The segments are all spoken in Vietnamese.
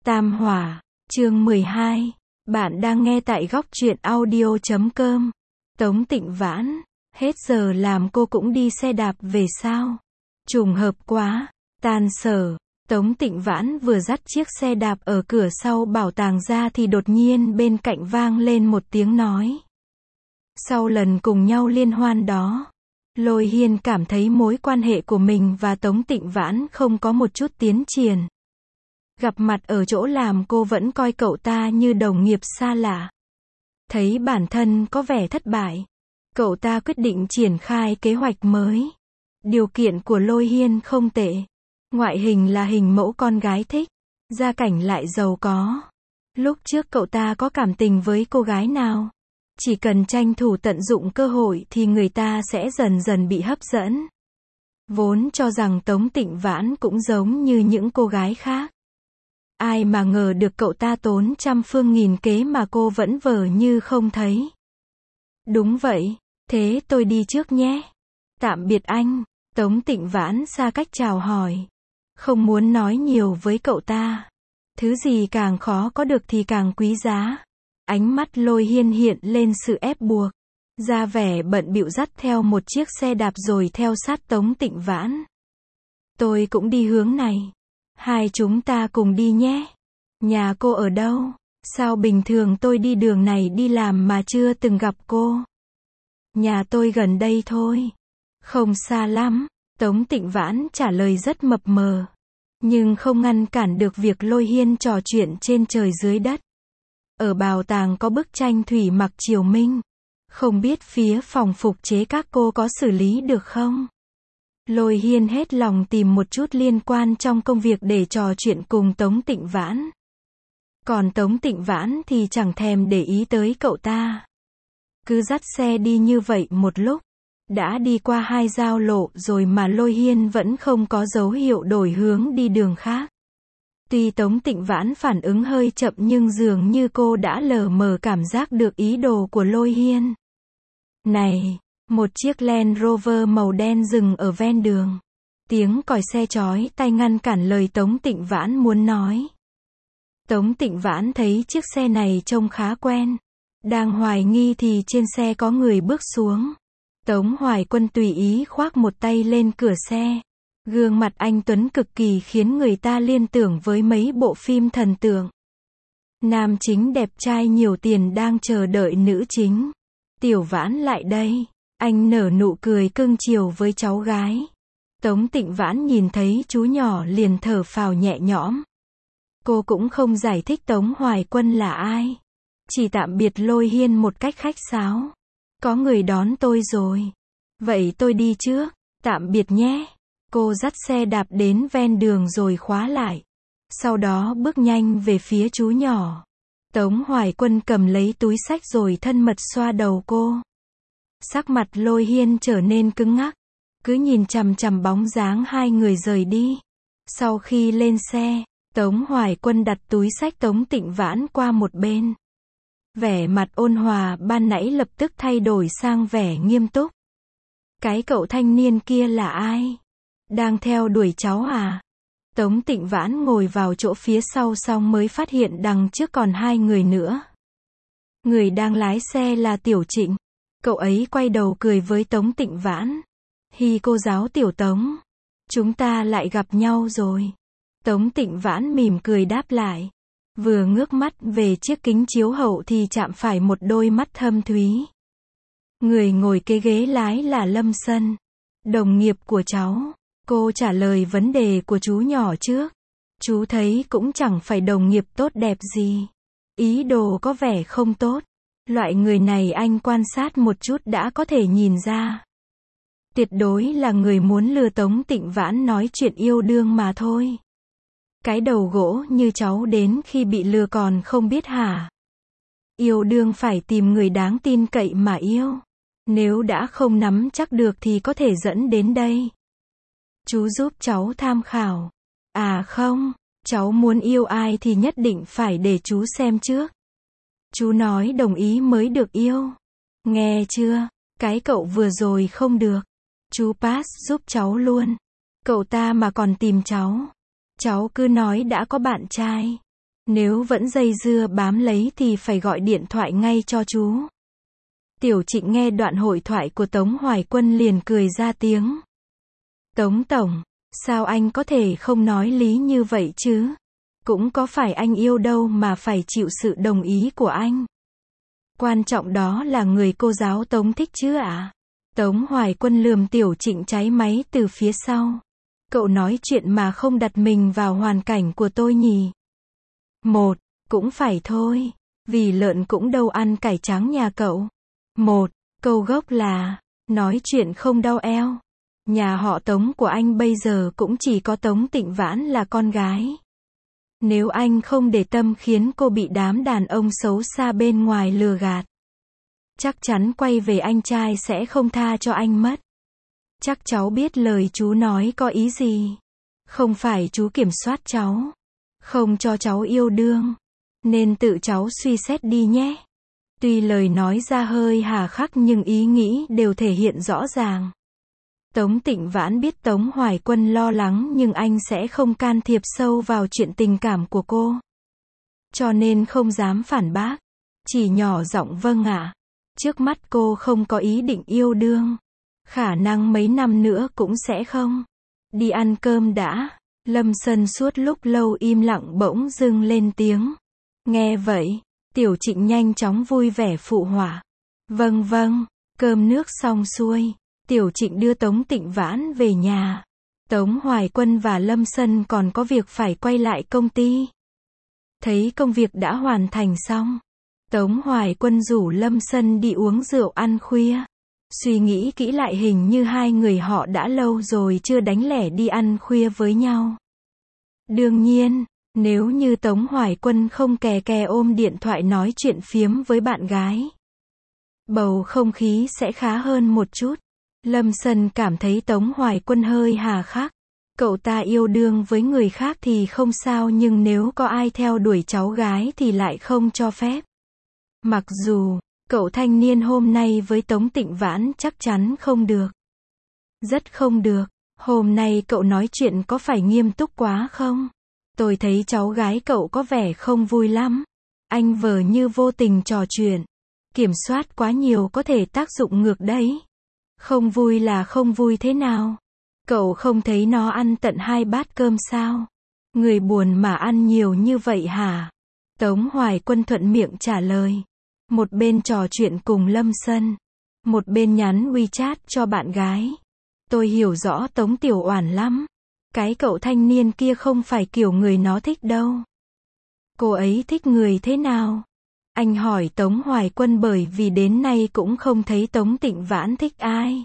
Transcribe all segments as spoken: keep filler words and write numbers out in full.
Tam Hỏa, chương mười hai. Bạn đang nghe tại góc truyện audio chấm com. Tống Tịnh Vãn, hết giờ làm cô cũng đi xe đạp về sao? Trùng hợp quá. Tan sở, Tống Tịnh Vãn vừa dắt chiếc xe đạp ở cửa sau bảo tàng ra thì đột nhiên bên cạnh vang lên một tiếng nói. Sau lần cùng nhau liên hoan đó, Lôi Hiên cảm thấy mối quan hệ của mình và Tống Tịnh Vãn không có một chút tiến triển. Gặp mặt ở chỗ làm cô vẫn coi cậu ta như đồng nghiệp xa lạ. Thấy bản thân có vẻ thất bại, cậu ta quyết định triển khai kế hoạch mới. Điều kiện của Lôi Hiên không tệ. Ngoại hình là hình mẫu con gái thích, gia cảnh lại giàu có. Lúc trước cậu ta có cảm tình với cô gái nào, chỉ cần tranh thủ tận dụng cơ hội thì người ta sẽ dần dần bị hấp dẫn. Vốn cho rằng Tống Tịnh Vãn cũng giống như những cô gái khác. Ai mà ngờ được cậu ta tốn trăm phương nghìn kế mà cô vẫn vờ như không thấy. Đúng vậy, thế tôi đi trước nhé. Tạm biệt anh. Tống Tịnh Vãn xa cách chào hỏi. Không muốn nói nhiều với cậu ta. Thứ gì càng khó có được thì càng quý giá. Ánh mắt Lôi Hiên hiện lên sự ép buộc. Ra vẻ bận bịu dắt theo một chiếc xe đạp rồi theo sát Tống Tịnh Vãn. Tôi cũng đi hướng này. Hai chúng ta cùng đi nhé. Nhà cô ở đâu? Sao bình thường tôi đi đường này đi làm mà chưa từng gặp cô? Nhà tôi gần đây thôi. Không xa lắm. Tống Tịnh Vãn trả lời rất mập mờ. Nhưng không ngăn cản được việc Lôi Hiên trò chuyện trên trời dưới đất. Ở bảo tàng có bức tranh thủy mặc triều minh. Không biết phía phòng phục chế các cô có xử lý được không? Lôi Hiên hết lòng tìm một chút liên quan trong công việc để trò chuyện cùng Tống Tịnh Vãn. Còn Tống Tịnh Vãn thì chẳng thèm để ý tới cậu ta. Cứ dắt xe đi như vậy một lúc. Đã đi qua hai giao lộ rồi mà Lôi Hiên vẫn không có dấu hiệu đổi hướng đi đường khác. Tuy Tống Tịnh Vãn phản ứng hơi chậm nhưng dường như cô đã lờ mờ cảm giác được ý đồ của Lôi Hiên. Này! Một chiếc Land Rover màu đen dừng ở ven đường. Tiếng còi xe chói tai ngăn cản lời Tống Tịnh Vãn muốn nói. Tống Tịnh Vãn thấy chiếc xe này trông khá quen. Đang hoài nghi thì trên xe có người bước xuống. Tống Hoài Quân tùy ý khoác một tay lên cửa xe. Gương mặt anh tuấn cực kỳ khiến người ta liên tưởng với mấy bộ phim thần tượng. Nam chính đẹp trai nhiều tiền đang chờ đợi nữ chính. Tiểu Vãn lại đây. Anh nở nụ cười cưng chiều với cháu gái. Tống Tịnh Vãn nhìn thấy chú nhỏ liền thở phào nhẹ nhõm. Cô cũng không giải thích Tống Hoài Quân là ai. Chỉ tạm biệt Lôi Hiên một cách khách sáo. Có người đón tôi rồi. Vậy tôi đi trước. Tạm biệt nhé. Cô dắt xe đạp đến ven đường rồi khóa lại. Sau đó bước nhanh về phía chú nhỏ. Tống Hoài Quân cầm lấy túi xách rồi thân mật xoa đầu cô. Sắc mặt Lôi Hiên trở nên cứng ngắc. Cứ nhìn chằm chằm bóng dáng hai người rời đi. Sau khi lên xe, Tống Hoài Quân đặt túi xách Tống Tịnh Vãn qua một bên. Vẻ mặt ôn hòa ban nãy lập tức thay đổi sang vẻ nghiêm túc. Cái cậu thanh niên kia là ai? Đang theo đuổi cháu à? Tống Tịnh Vãn ngồi vào chỗ phía sau xong mới phát hiện đằng trước còn hai người nữa. Người đang lái xe là Tiểu Trịnh. Cậu ấy quay đầu cười với Tống Tịnh Vãn. Hi cô giáo Tiểu Tống. Chúng ta lại gặp nhau rồi. Tống Tịnh Vãn mỉm cười đáp lại. Vừa ngước mắt về chiếc kính chiếu hậu thì chạm phải một đôi mắt thâm thúy. Người ngồi kế ghế lái là Lâm Sân. Đồng nghiệp của cháu. Cô trả lời vấn đề của chú nhỏ trước. Chú thấy cũng chẳng phải đồng nghiệp tốt đẹp gì. Ý đồ có vẻ không tốt. Loại người này anh quan sát một chút đã có thể nhìn ra. Tuyệt đối là người muốn lừa Tống Tịnh Vãn nói chuyện yêu đương mà thôi. Cái đầu gỗ như cháu đến khi bị lừa còn không biết hả? Yêu đương phải tìm người đáng tin cậy mà yêu. Nếu đã không nắm chắc được thì có thể dẫn đến đây. Chú giúp cháu tham khảo. À không, cháu muốn yêu ai thì nhất định phải để chú xem trước. Chú nói đồng ý mới được yêu. Nghe chưa? Cái cậu vừa rồi không được. Chú pass giúp cháu luôn. Cậu ta mà còn tìm cháu. Cháu cứ nói đã có bạn trai. Nếu vẫn dây dưa bám lấy thì phải gọi điện thoại ngay cho chú. Tiểu Trịnh nghe đoạn hội thoại của Tống Hoài Quân liền cười ra tiếng. Tống Tổng, sao anh có thể không nói lý như vậy chứ? Cũng có phải anh yêu đâu mà phải chịu sự đồng ý của anh. Quan trọng đó là người cô giáo Tống thích chứ ạ? À? Tống Hoài Quân lườm Tiểu Trịnh cháy máy từ phía sau. Cậu nói chuyện mà không đặt mình vào hoàn cảnh của tôi nhỉ? Một, cũng phải thôi. Vì lợn cũng đâu ăn cải trắng nhà cậu. Một, câu gốc là, nói chuyện không đau eo. Nhà họ Tống của anh bây giờ cũng chỉ có Tống Tịnh Vãn là con gái. Nếu anh không để tâm khiến cô bị đám đàn ông xấu xa bên ngoài lừa gạt, chắc chắn quay về anh trai sẽ không tha cho anh mất. Chắc cháu biết lời chú nói có ý gì. Không phải chú kiểm soát cháu, không cho cháu yêu đương, nên tự cháu suy xét đi nhé. Tuy lời nói ra hơi hà khắc nhưng ý nghĩ đều thể hiện rõ ràng. Tống Tịnh Vãn biết Tống Hoài Quân lo lắng nhưng anh sẽ không can thiệp sâu vào chuyện tình cảm của cô. Cho nên không dám phản bác. Chỉ nhỏ giọng vâng ạ. Trước mắt cô không có ý định yêu đương. Khả năng mấy năm nữa cũng sẽ không. Đi ăn cơm đã. Lâm Sân suốt lúc lâu im lặng bỗng dưng lên tiếng. Nghe vậy, Tiểu Trịnh nhanh chóng vui vẻ phụ họa. Vâng vâng, cơm nước xong xuôi. Tiểu Trịnh đưa Tống Tịnh Vãn về nhà. Tống Hoài Quân và Lâm Sân còn có việc phải quay lại công ty. Thấy công việc đã hoàn thành xong, Tống Hoài Quân rủ Lâm Sân đi uống rượu ăn khuya. Suy nghĩ kỹ lại hình như hai người họ đã lâu rồi chưa đánh lẻ đi ăn khuya với nhau. Đương nhiên, nếu như Tống Hoài Quân không kè kè ôm điện thoại nói chuyện phiếm với bạn gái, bầu không khí sẽ khá hơn một chút. Lâm Sân cảm thấy Tống Hoài Quân hơi hà khắc. Cậu ta yêu đương với người khác thì không sao nhưng nếu có ai theo đuổi cháu gái thì lại không cho phép. Mặc dù, cậu thanh niên hôm nay với Tống Tịnh Vãn chắc chắn không được. Rất không được. Hôm nay cậu nói chuyện có phải nghiêm túc quá không? Tôi thấy cháu gái cậu có vẻ không vui lắm. Anh vờ như vô tình trò chuyện. Kiểm soát quá nhiều có thể tác dụng ngược đấy. Không vui là không vui thế nào? Cậu không thấy nó ăn tận hai bát cơm sao? Người buồn mà ăn nhiều như vậy hả? Tống Hoài Quân thuận miệng trả lời. Một bên trò chuyện cùng Lâm Sân, một bên nhắn WeChat cho bạn gái. Tôi hiểu rõ Tống Tiểu Oản lắm. Cái cậu thanh niên kia không phải kiểu người nó thích đâu. Cô ấy thích người thế nào? Anh hỏi Tống Hoài Quân bởi vì đến nay cũng không thấy Tống Tịnh Vãn thích ai.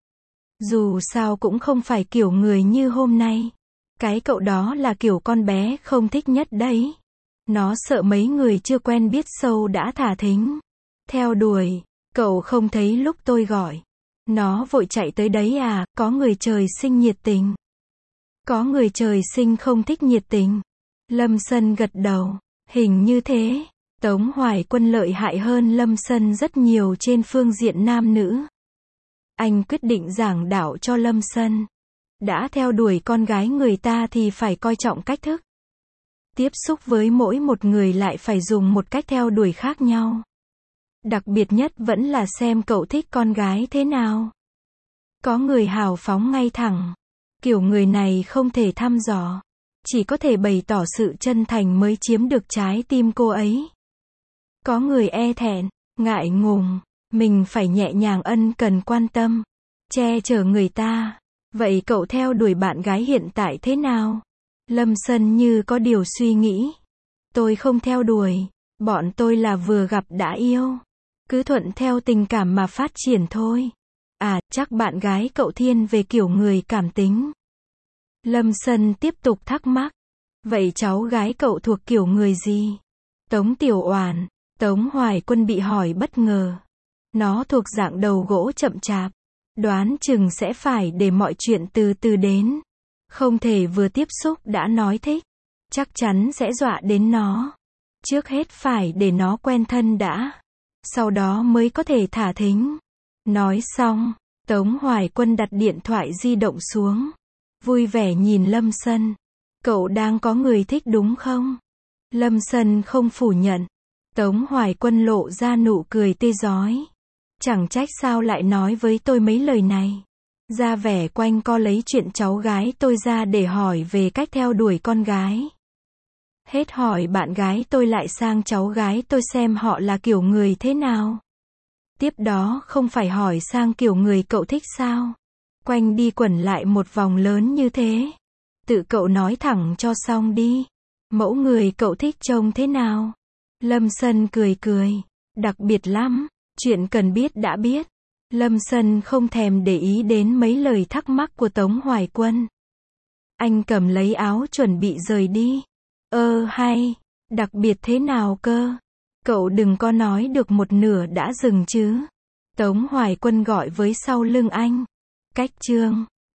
Dù sao cũng không phải kiểu người như hôm nay. Cái cậu đó là kiểu con bé không thích nhất đấy. Nó sợ mấy người chưa quen biết sâu đã thả thính. Theo đuổi, cậu không thấy lúc tôi gọi. Nó vội chạy tới đấy à, có người trời sinh nhiệt tình. Có người trời sinh không thích nhiệt tình. Lâm Sân gật đầu, hình như thế. Tống Hoài Quân lợi hại hơn Lâm Sân rất nhiều trên phương diện nam nữ. Anh quyết định giảng đạo cho Lâm Sân. Đã theo đuổi con gái người ta thì phải coi trọng cách thức. Tiếp xúc với mỗi một người lại phải dùng một cách theo đuổi khác nhau. Đặc biệt nhất vẫn là xem cậu thích con gái thế nào. Có người hào phóng ngay thẳng. Kiểu người này không thể thăm dò. Chỉ có thể bày tỏ sự chân thành mới chiếm được trái tim cô ấy. Có người e thẹn, ngại ngùng. Mình phải nhẹ nhàng ân cần quan tâm. Che chở người ta. Vậy cậu theo đuổi bạn gái hiện tại thế nào? Lâm Sân như có điều suy nghĩ. Tôi không theo đuổi. Bọn tôi là vừa gặp đã yêu. Cứ thuận theo tình cảm mà phát triển thôi. À, chắc bạn gái cậu thiên về kiểu người cảm tính. Lâm Sân tiếp tục thắc mắc. Vậy cháu gái cậu thuộc kiểu người gì? Tống Tiểu Oản. Tống Hoài Quân bị hỏi bất ngờ. Nó thuộc dạng đầu gỗ chậm chạp. Đoán chừng sẽ phải để mọi chuyện từ từ đến. Không thể vừa tiếp xúc đã nói thích. Chắc chắn sẽ dọa đến nó. Trước hết phải để nó quen thân đã. Sau đó mới có thể thả thính. Nói xong, Tống Hoài Quân đặt điện thoại di động xuống. Vui vẻ nhìn Lâm Sân. Cậu đang có người thích đúng không? Lâm Sân không phủ nhận. Tống Hoài Quân lộ ra nụ cười tươi rói. Chẳng trách sao lại nói với tôi mấy lời này. Ra vẻ quanh co lấy chuyện cháu gái tôi ra để hỏi về cách theo đuổi con gái. Hết hỏi bạn gái tôi lại sang cháu gái tôi xem họ là kiểu người thế nào. Tiếp đó không phải hỏi sang kiểu người cậu thích sao. Quanh đi quẩn lại một vòng lớn như thế. Tự cậu nói thẳng cho xong đi. Mẫu người cậu thích trông thế nào? Lâm Sân cười cười. Đặc biệt lắm. Chuyện cần biết đã biết. Lâm Sân không thèm để ý đến mấy lời thắc mắc của Tống Hoài Quân. Anh cầm lấy áo chuẩn bị rời đi. Ơ hay, đặc biệt thế nào cơ? Cậu đừng có nói được một nửa đã dừng chứ. Tống Hoài Quân gọi với sau lưng anh. Cách chương